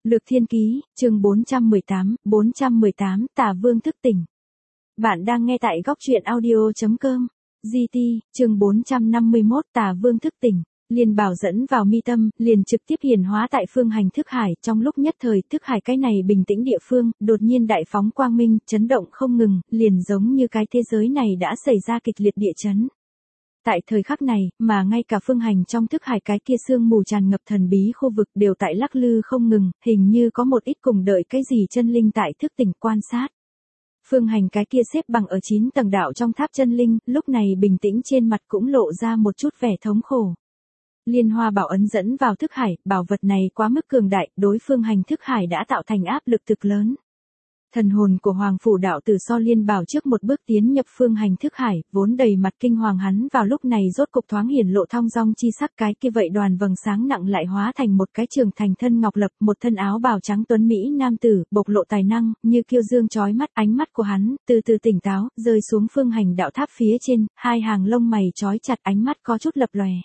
Lược Thiên Ký, chương 418, Tà Vương thức tỉnh. Bạn đang nghe tại góc truyện audio.com. GT, chương 451 Tà Vương thức tỉnh. Liên Bảo dẫn vào mi tâm, liền trực tiếp hiển hóa tại phương hành thức hải, trong lúc nhất thời thức hải cái này bình tĩnh địa phương, đột nhiên đại phóng quang minh, chấn động không ngừng, liền giống như cái thế giới này đã xảy ra kịch liệt địa chấn. Tại thời khắc này, mà ngay cả phương hành trong thức hải cái kia sương mù tràn ngập thần bí khu vực đều tại lắc lư không ngừng, hình như có một ít cùng đợi cái gì chân linh tại thức tỉnh quan sát. Phương hành cái kia xếp bằng ở 9 tầng đạo trong tháp chân linh, lúc này bình tĩnh trên mặt cũng lộ ra một chút vẻ thống khổ. Liên Hoa bảo ấn dẫn vào thức hải, bảo vật này quá mức cường đại, đối phương hành thức hải đã tạo thành áp lực thực lớn. Thần hồn của Hoàng Phủ đạo tử so Liên Bảo trước một bước tiến nhập phương hành thức hải, vốn đầy mặt kinh hoàng hắn vào lúc này rốt cục thoáng hiển lộ thong dong chi sắc, cái kia vậy đoàn vầng sáng nặng lại hóa thành một cái trường thành thân ngọc lập, một thân áo bào trắng tuấn mỹ nam tử, bộc lộ tài năng, như kiêu dương chói mắt, ánh mắt của hắn từ từ tỉnh táo, rơi xuống phương hành đạo tháp phía trên, hai hàng lông mày chói chặt, ánh mắt có chút lập lòe.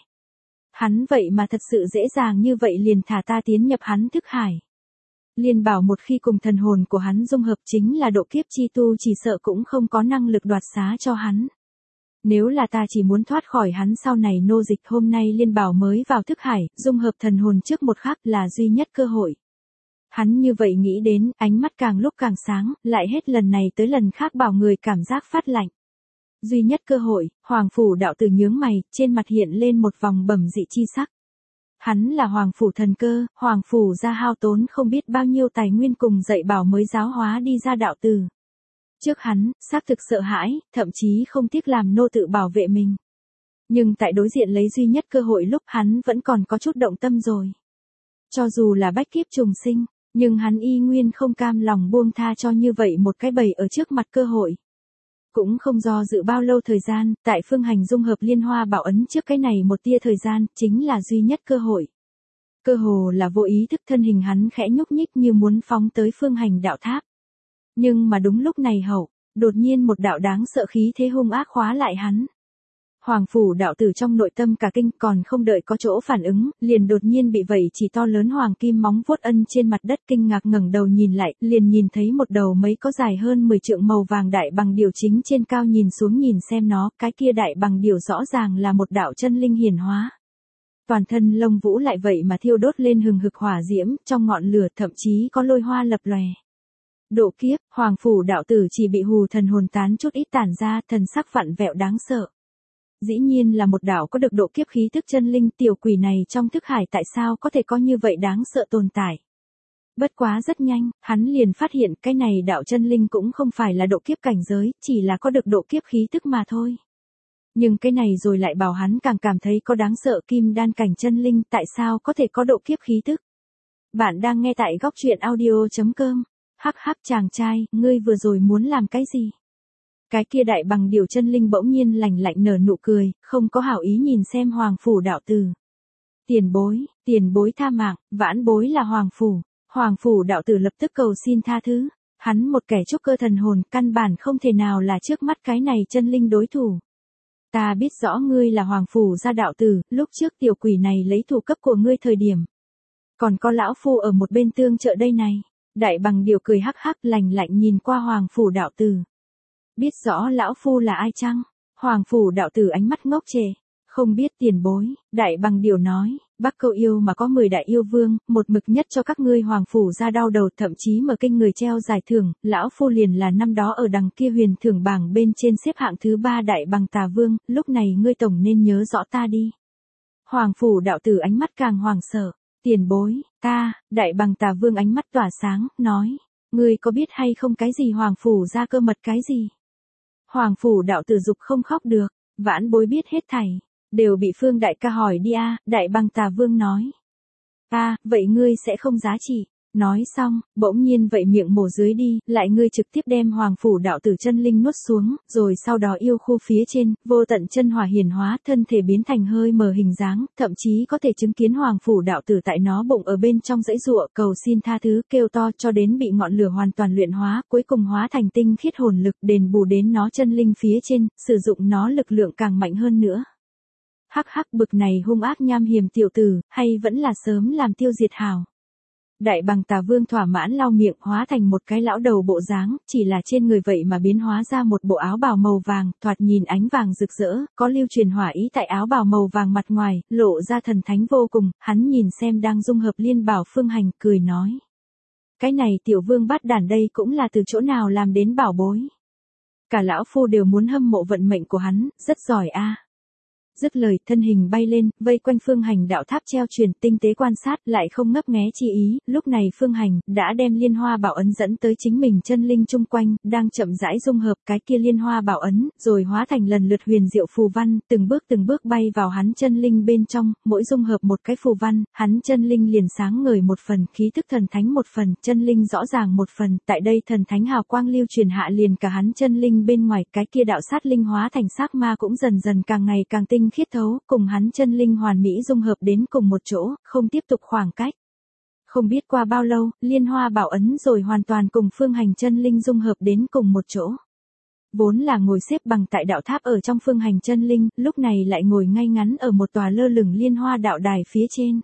Hắn vậy mà thật sự dễ dàng như vậy liền thả ta tiến nhập hắn thức hải. Liên Bảo một khi cùng thần hồn của hắn dung hợp chính là độ kiếp chi tu, chỉ sợ cũng không có năng lực đoạt xá cho hắn. Nếu là ta chỉ muốn thoát khỏi hắn sau này nô dịch, hôm nay Liên Bảo mới vào thức hải, dung hợp thần hồn trước một khắc là duy nhất cơ hội. Hắn như vậy nghĩ đến, ánh mắt càng lúc càng sáng, lại hết lần này tới lần khác bảo người cảm giác phát lạnh. Duy nhất cơ hội, Hoàng Phủ đạo tử nhướng mày, trên mặt hiện lên một vòng bẩm dị chi sắc. Hắn là Hoàng Phủ thần cơ, Hoàng Phủ ra hao tốn không biết bao nhiêu tài nguyên cùng dạy bảo mới giáo hóa đi ra đạo tử. Trước hắn, xác thực sợ hãi, thậm chí không tiếc làm nô tự bảo vệ mình. Nhưng tại đối diện lấy duy nhất cơ hội lúc hắn vẫn còn có chút động tâm rồi. Cho dù là bách kiếp trùng sinh, nhưng hắn y nguyên không cam lòng buông tha cho như vậy một cái bầy ở trước mặt cơ hội. Cũng không do dự bao lâu thời gian, tại phương hành dung hợp Liên Hoa bảo ấn trước cái này một tia thời gian, chính là duy nhất cơ hội. Cơ hồ là vô ý thức thân hình hắn khẽ nhúc nhích như muốn phóng tới phương hành đạo tháp. Nhưng mà đúng lúc này đột nhiên một đạo đáng sợ khí thế hung ác khóa lại hắn. Hoàng Phủ đạo tử trong nội tâm cả kinh, còn không đợi có chỗ phản ứng, liền đột nhiên bị vẩy chỉ to lớn hoàng kim móng vuốt ân trên mặt đất, kinh ngạc ngẩng đầu nhìn lại, liền nhìn thấy một đầu mấy có dài hơn 10 trượng màu vàng đại bằng điểu chính trên cao nhìn xuống nhìn xem nó, cái kia đại bằng điểu rõ ràng là một đạo chân linh hiển hóa. Toàn thân lông vũ lại vậy mà thiêu đốt lên hừng hực hỏa diễm, trong ngọn lửa thậm chí có lôi hoa lập lòe. Độ kiếp, Hoàng Phủ đạo tử chỉ bị hù thần hồn tán chút ít tản ra, thần sắc vặn vẹo đáng sợ. Dĩ nhiên là một đạo có được độ kiếp khí tức chân linh, tiểu quỷ này trong thức hải tại sao có thể có như vậy đáng sợ tồn tại. Bất quá rất nhanh, hắn liền phát hiện cái này đạo chân linh cũng không phải là độ kiếp cảnh giới, chỉ là có được độ kiếp khí tức mà thôi. Nhưng cái này rồi lại bảo hắn càng cảm thấy có đáng sợ, kim đan cảnh chân linh tại sao có thể có độ kiếp khí tức. Bạn đang nghe tại góc truyện audio.com. Hắc hắc chàng trai, ngươi vừa rồi muốn làm cái gì? Cái kia đại bằng điểu chân linh bỗng nhiên lạnh lạnh nở nụ cười, không có hảo ý nhìn xem Hoàng Phủ đạo tử. Tiền bối tha mạng, vãn bối là Hoàng Phủ. Hoàng Phủ đạo tử lập tức cầu xin tha thứ. Hắn một kẻ trúc cơ thần hồn, căn bản không thể nào là trước mắt cái này chân linh đối thủ. Ta biết rõ ngươi là Hoàng Phủ gia đạo tử, lúc trước tiểu quỷ này lấy thủ cấp của ngươi thời điểm. Còn có lão phu ở một bên tương trợ đây này. Đại bằng điểu cười hắc hắc lạnh lạnh nhìn qua Hoàng Phủ đạo tử. Biết rõ lão phu là ai chăng? Hoàng Phủ đạo tử ánh mắt ngốc trệ. Không biết tiền bối, đại bằng điểu nói, Bắc Câu yêu mà có 10 đại yêu vương, một mực nhất cho các ngươi Hoàng Phủ ra đau đầu, thậm chí mở kinh người treo giải thưởng, lão phu liền là năm đó ở đằng kia huyền thưởng bảng bên trên xếp hạng thứ 3 đại bằng tà vương, lúc này ngươi tổng nên nhớ rõ ta đi. Hoàng Phủ đạo tử ánh mắt càng hoàng sợ. Tiền bối, đại bằng tà vương ánh mắt tỏa sáng, nói, ngươi có biết hay không cái gì Hoàng Phủ ra cơ mật cái gì? Hoàng Phủ đạo tử dục không khóc được, vãn bối biết hết thảy, đều bị Phương đại ca hỏi đi đại bằng tà vương nói. Vậy ngươi sẽ không giá trị. Nói xong, bỗng nhiên vậy miệng mổ dưới đi, lại ngươi trực tiếp đem Hoàng Phủ đạo tử chân linh nuốt xuống, rồi sau đó yêu khu phía trên, vô tận chân hỏa hiển hóa, thân thể biến thành hơi mờ hình dáng, thậm chí có thể chứng kiến Hoàng Phủ đạo tử tại nó bụng ở bên trong dãy giụa, cầu xin tha thứ, kêu to cho đến bị ngọn lửa hoàn toàn luyện hóa, cuối cùng hóa thành tinh khiết hồn lực, đền bù đến nó chân linh phía trên, sử dụng nó lực lượng càng mạnh hơn nữa. Hắc hắc bực này hung ác nham hiểm tiểu tử, hay vẫn là sớm làm tiêu diệt hảo. Đại Bằng Tà Vương thỏa mãn lau miệng, hóa thành một cái lão đầu bộ dáng, chỉ là trên người vậy mà biến hóa ra một bộ áo bào màu vàng, thoạt nhìn ánh vàng rực rỡ, có lưu truyền hỏa ý tại áo bào màu vàng mặt ngoài, lộ ra thần thánh vô cùng, hắn nhìn xem đang dung hợp Liên Bảo Phương Hành, cười nói. Cái này tiểu vương bát đản đây cũng là từ chỗ nào làm đến bảo bối. Cả lão phu đều muốn hâm mộ vận mệnh của hắn, rất giỏi a. Dứt lời, thân hình bay lên, vây quanh Phương Hành đạo tháp treo truyền, tinh tế quan sát, lại không ngấp nghé chi ý, lúc này Phương Hành đã đem Liên Hoa Bảo Ấn dẫn tới chính mình chân linh chung quanh, đang chậm rãi dung hợp cái kia Liên Hoa Bảo Ấn, rồi hóa thành lần lượt huyền diệu phù văn, từng bước bay vào hắn chân linh bên trong, mỗi dung hợp một cái phù văn, hắn chân linh liền sáng ngời một phần, khí thức thần thánh một phần, chân linh rõ ràng một phần, tại đây thần thánh hào quang lưu truyền hạ liền cả hắn chân linh bên ngoài, cái kia đạo sát linh hóa thành xác ma cũng dần dần càng ngày càng tinh khiết thấu, cùng hắn chân linh hoàn mỹ dung hợp đến cùng một chỗ, không tiếp tục khoảng cách. Không biết qua bao lâu, Liên Hoa Bảo Ấn rồi hoàn toàn cùng Phương Hành chân linh dung hợp đến cùng một chỗ. Vốn là ngồi xếp bằng tại đạo tháp ở trong Phương Hành chân linh, lúc này lại ngồi ngay ngắn ở một tòa lơ lửng liên hoa đạo đài phía trên.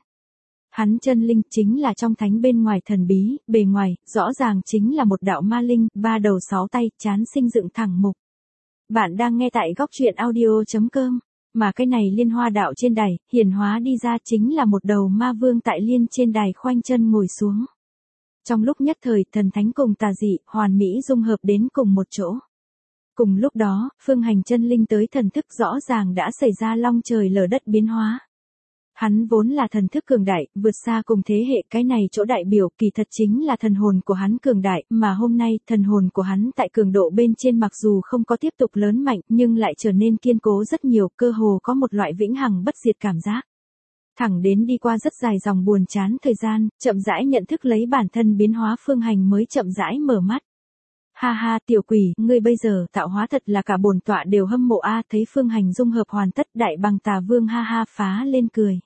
Hắn chân linh chính là trong thánh bên ngoài thần bí, bề ngoài, rõ ràng chính là một đạo ma linh, ba đầu sáu tay, chán sinh dựng thẳng mục. Bạn đang nghe tại góc truyện audio.com. Mà cái này liên hoa đạo trên đài, hiển hóa đi ra chính là một đầu ma vương tại liên trên đài khoanh chân ngồi xuống. Trong lúc nhất thời, thần thánh cùng tà dị, hoàn mỹ dung hợp đến cùng một chỗ. Cùng lúc đó, Phương Hành chân linh tới thần thức rõ ràng đã xảy ra long trời lở đất biến hóa. Hắn vốn là thần thức cường đại, vượt xa cùng thế hệ, cái này chỗ đại biểu kỳ thật chính là thần hồn của hắn cường đại, mà hôm nay thần hồn của hắn tại cường độ bên trên mặc dù không có tiếp tục lớn mạnh nhưng lại trở nên kiên cố rất nhiều, cơ hồ có một loại vĩnh hằng bất diệt cảm giác. Thẳng đến đi qua rất dài dòng buồn chán thời gian, chậm rãi nhận thức lấy bản thân biến hóa Phương Hành mới chậm rãi mở mắt. Ha ha tiểu quỷ, ngươi bây giờ tạo hóa thật là cả bổn tọa đều hâm mộ a. Thấy Phương Hành dung hợp hoàn tất, Đại Bằng Tà Vương ha ha phá lên cười.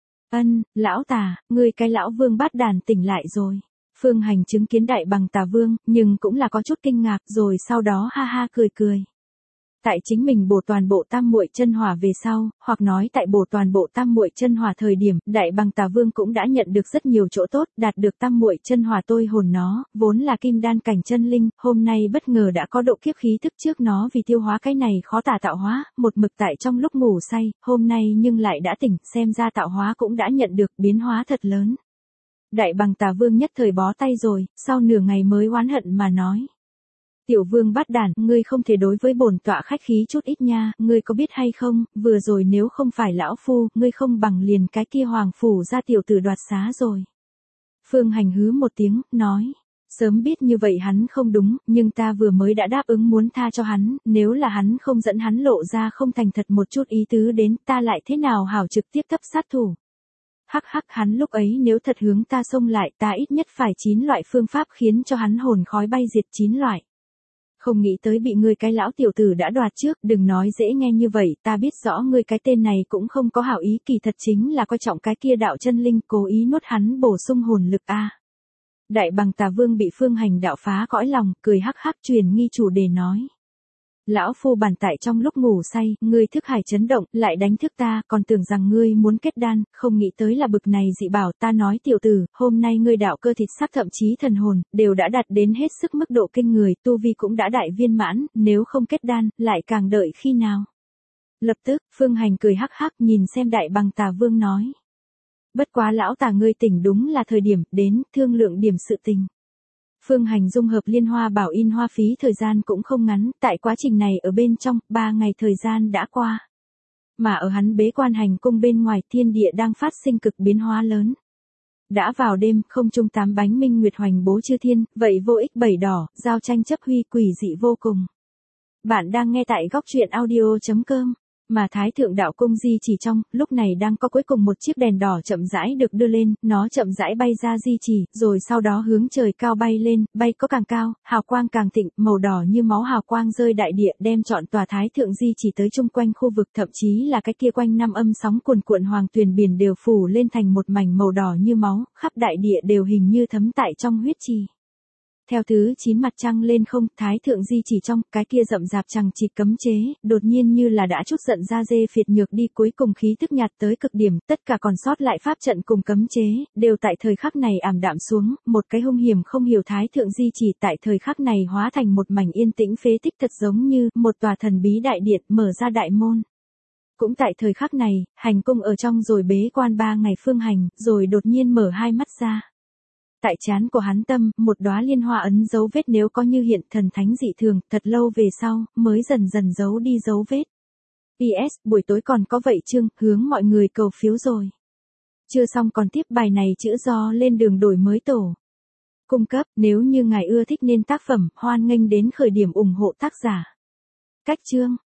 Lão tà, ngươi cái lão vương bát đàn tỉnh lại rồi. Phương Hành chứng kiến Đại Bằng Tà Vương, nhưng cũng là có chút kinh ngạc, rồi sau đó ha ha cười. Tại chính mình bổ toàn bộ tam muội chân hỏa về sau, hoặc nói tại bổ toàn bộ tam muội chân hỏa thời điểm, Đại Bằng Tà Vương cũng đã nhận được rất nhiều chỗ tốt, đạt được tam muội chân hỏa tôi hồn nó, vốn là kim đan cảnh chân linh, hôm nay bất ngờ đã có độ kiếp khí thức trước nó vì tiêu hóa cái này khó tả tạo hóa, một mực tại trong lúc ngủ say, hôm nay nhưng lại đã tỉnh, xem ra tạo hóa cũng đã nhận được biến hóa thật lớn. Đại Bằng Tà Vương nhất thời bó tay rồi, sau nửa ngày mới oán hận mà nói. Tiểu vương bát đản, ngươi không thể đối với bổn tọa khách khí chút ít nha, ngươi có biết hay không, vừa rồi nếu không phải lão phu, ngươi không bằng liền cái kia hoàng phủ ra tiểu tử đoạt xá rồi. Phương Hành hứ một tiếng, nói, sớm biết như vậy hắn không đúng, nhưng ta vừa mới đã đáp ứng muốn tha cho hắn, nếu là hắn không dẫn hắn lộ ra không thành thật một chút ý tứ đến, ta lại thế nào hảo trực tiếp thấp sát thủ. Hắc hắn lúc ấy nếu thật hướng ta xông lại, ta ít nhất phải 9 loại phương pháp khiến cho hắn hồn khói bay diệt 9 loại. Không nghĩ tới bị ngươi cái lão tiểu tử đã đoạt trước, đừng nói dễ nghe như vậy, ta biết rõ ngươi cái tên này cũng không có hảo ý, kỳ thật chính là coi trọng cái kia đạo chân linh, cố ý nuốt hắn bổ sung hồn lực a. Đại Bằng Tà Vương bị Phương Hành đạo phá cõi lòng, cười hắc truyền nghi chủ đề nói. Lão phu bản tại trong lúc ngủ say, ngươi thức hải chấn động, lại đánh thức ta, còn tưởng rằng ngươi muốn kết đan, không nghĩ tới là bực này dị bảo. Ta nói tiểu tử, hôm nay ngươi đạo cơ thịt xác thậm chí thần hồn, đều đã đạt đến hết sức mức độ kinh người, tu vi cũng đã đại viên mãn, nếu không kết đan, lại càng đợi khi nào. Lập tức, Phương Hành cười hắc nhìn xem Đại Bằng Tà Vương nói. Bất quá lão tà ngươi tỉnh đúng là thời điểm, đến, thương lượng điểm sự tình. Phương Hành dung hợp Liên Hoa Bảo in hoa phí thời gian cũng không ngắn, tại quá trình này ở bên trong, 3 ngày thời gian đã qua. Mà ở hắn bế quan hành cung bên ngoài, thiên địa đang phát sinh cực biến hóa lớn. Đã vào đêm, không trung 8 bánh minh nguyệt hoành bố chư thiên, vậy vô ích bảy đỏ, giao tranh chấp huy quỷ dị vô cùng. Bạn đang nghe tại góc truyện audio.com. Mà Thái Thượng Đạo Cung di chỉ trong, lúc này đang có cuối cùng một chiếc đèn đỏ chậm rãi được đưa lên, nó chậm rãi bay ra di chỉ, rồi sau đó hướng trời cao bay lên, bay có càng cao, hào quang càng thịnh, màu đỏ như máu hào quang rơi đại địa, đem trọn tòa Thái Thượng di chỉ tới chung quanh khu vực, thậm chí là cái kia quanh năm âm sóng cuồn cuộn hoàng tuyền biển đều phủ lên thành một mảnh màu đỏ như máu, khắp đại địa đều hình như thấm tại trong huyết trì. Theo thứ 9 mặt trăng lên không, Thái thượng di chỉ trong, cái kia rậm rạp chằng chịt cấm chế, đột nhiên như là đã chút giận ra dê phiệt nhược đi, cuối cùng khí tức nhạt tới cực điểm, tất cả còn sót lại pháp trận cùng cấm chế, đều tại thời khắc này ảm đạm xuống, một cái hung hiểm không hiểu Thái thượng di chỉ tại thời khắc này hóa thành một mảnh yên tĩnh phế tích, thật giống như một tòa thần bí đại điện mở ra đại môn. Cũng tại thời khắc này, hành cung ở trong rồi bế quan 3 ngày Phương Hành, rồi đột nhiên mở hai mắt ra. Tại trán của hắn tâm, một đóa liên hoa ấn dấu vết nếu có như hiện thần thánh dị thường, thật lâu về sau, mới dần dần giấu đi dấu vết. PS, buổi tối còn có vậy chương, hướng mọi người cầu phiếu rồi. Chưa xong còn tiếp bài này chữ do lên đường đổi mới tổ. Cung cấp, nếu như ngài ưa thích nên tác phẩm, hoan nghênh đến khởi điểm ủng hộ tác giả. Cách chương.